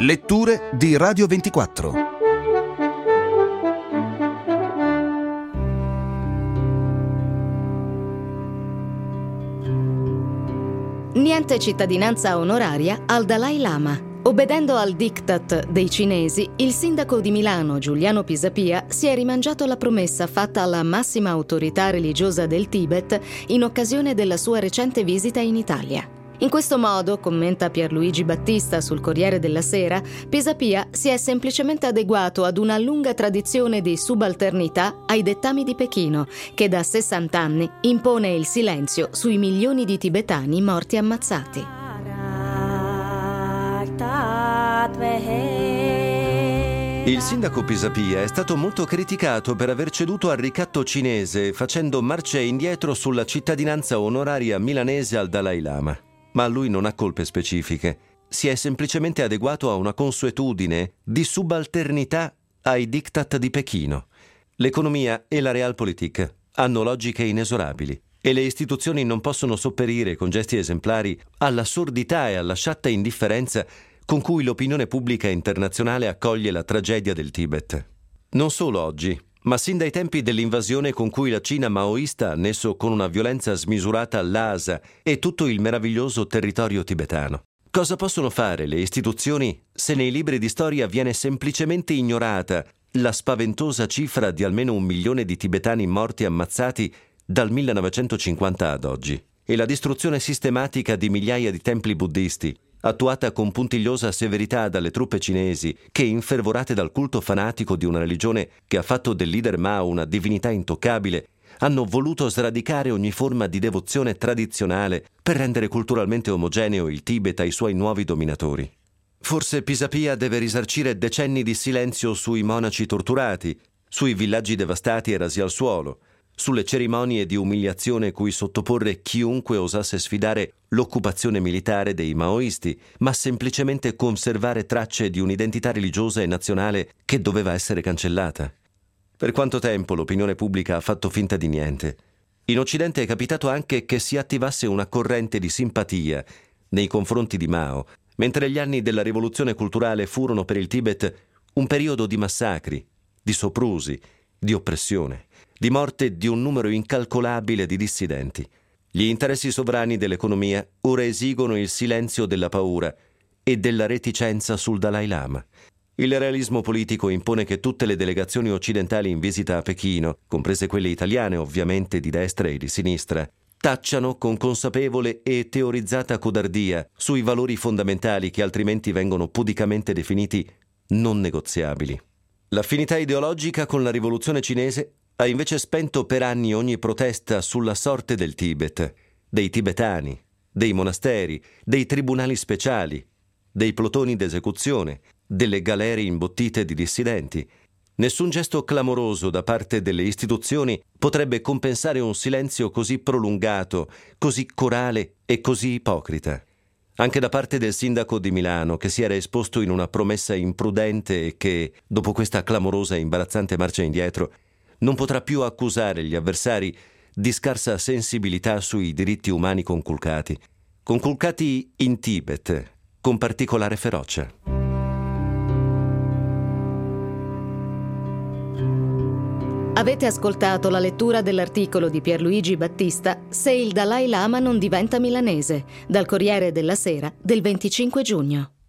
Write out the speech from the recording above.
Letture di Radio 24. Niente cittadinanza onoraria al Dalai Lama. Obbedendo al diktat dei cinesi, il sindaco di Milano, Giuliano Pisapia, si è rimangiato la promessa fatta alla massima autorità religiosa del Tibet in occasione della sua recente visita in Italia. In questo modo, commenta Pierluigi Battista sul Corriere della Sera, Pisapia si è semplicemente adeguato ad una lunga tradizione di subalternità ai dettami di Pechino, che da 60 anni impone il silenzio sui milioni di tibetani morti ammazzati. Il sindaco Pisapia è stato molto criticato per aver ceduto al ricatto cinese, facendo marcia indietro sulla cittadinanza onoraria milanese al Dalai Lama. Ma lui non ha colpe specifiche. Si è semplicemente adeguato a una consuetudine di subalternità ai diktat di Pechino. L'economia e la realpolitik hanno logiche inesorabili e le istituzioni non possono sopperire con gesti esemplari alla sordità e alla sciatta indifferenza con cui l'opinione pubblica internazionale accoglie la tragedia del Tibet. Non solo oggi, ma sin dai tempi dell'invasione con cui la Cina maoista ha annesso con una violenza smisurata Lhasa e tutto il meraviglioso territorio tibetano. Cosa possono fare le istituzioni se nei libri di storia viene semplicemente ignorata la spaventosa cifra di almeno 1 milione di tibetani morti ammazzati dal 1950 ad oggi e la distruzione sistematica di migliaia di templi buddisti, attuata con puntigliosa severità dalle truppe cinesi che, infervorate dal culto fanatico di una religione che ha fatto del leader Mao una divinità intoccabile, hanno voluto sradicare ogni forma di devozione tradizionale per rendere culturalmente omogeneo il Tibet ai suoi nuovi dominatori. Forse Pisapia deve risarcire decenni di silenzio sui monaci torturati, sui villaggi devastati e rasi al suolo, sulle cerimonie di umiliazione cui sottoporre chiunque osasse sfidare l'occupazione militare dei maoisti, ma semplicemente conservare tracce di un'identità religiosa e nazionale che doveva essere cancellata. Per quanto tempo l'opinione pubblica ha fatto finta di niente? In Occidente è capitato anche che si attivasse una corrente di simpatia nei confronti di Mao, mentre gli anni della rivoluzione culturale furono per il Tibet un periodo di massacri, di soprusi, di oppressione, di morte di un numero incalcolabile di dissidenti. Gli interessi sovrani dell'economia ora esigono il silenzio della paura e della reticenza sul Dalai Lama. Il realismo politico impone che tutte le delegazioni occidentali in visita a Pechino, comprese quelle italiane ovviamente di destra e di sinistra, tacciano con consapevole e teorizzata codardia sui valori fondamentali che altrimenti vengono pudicamente definiti non negoziabili. L'affinità ideologica con la rivoluzione cinese ha invece spento per anni ogni protesta sulla sorte del Tibet, dei tibetani, dei monasteri, dei tribunali speciali, dei plotoni d'esecuzione, delle galere imbottite di dissidenti. Nessun gesto clamoroso da parte delle istituzioni potrebbe compensare un silenzio così prolungato, così corale e così ipocrita. Anche da parte del sindaco di Milano, che si era esposto in una promessa imprudente e che, dopo questa clamorosa e imbarazzante marcia indietro, non potrà più accusare gli avversari di scarsa sensibilità sui diritti umani conculcati in Tibet, con particolare ferocia. Avete ascoltato la lettura dell'articolo di Pierluigi Battista Se il Dalai Lama non diventa milanese, dal Corriere della Sera del 25 giugno.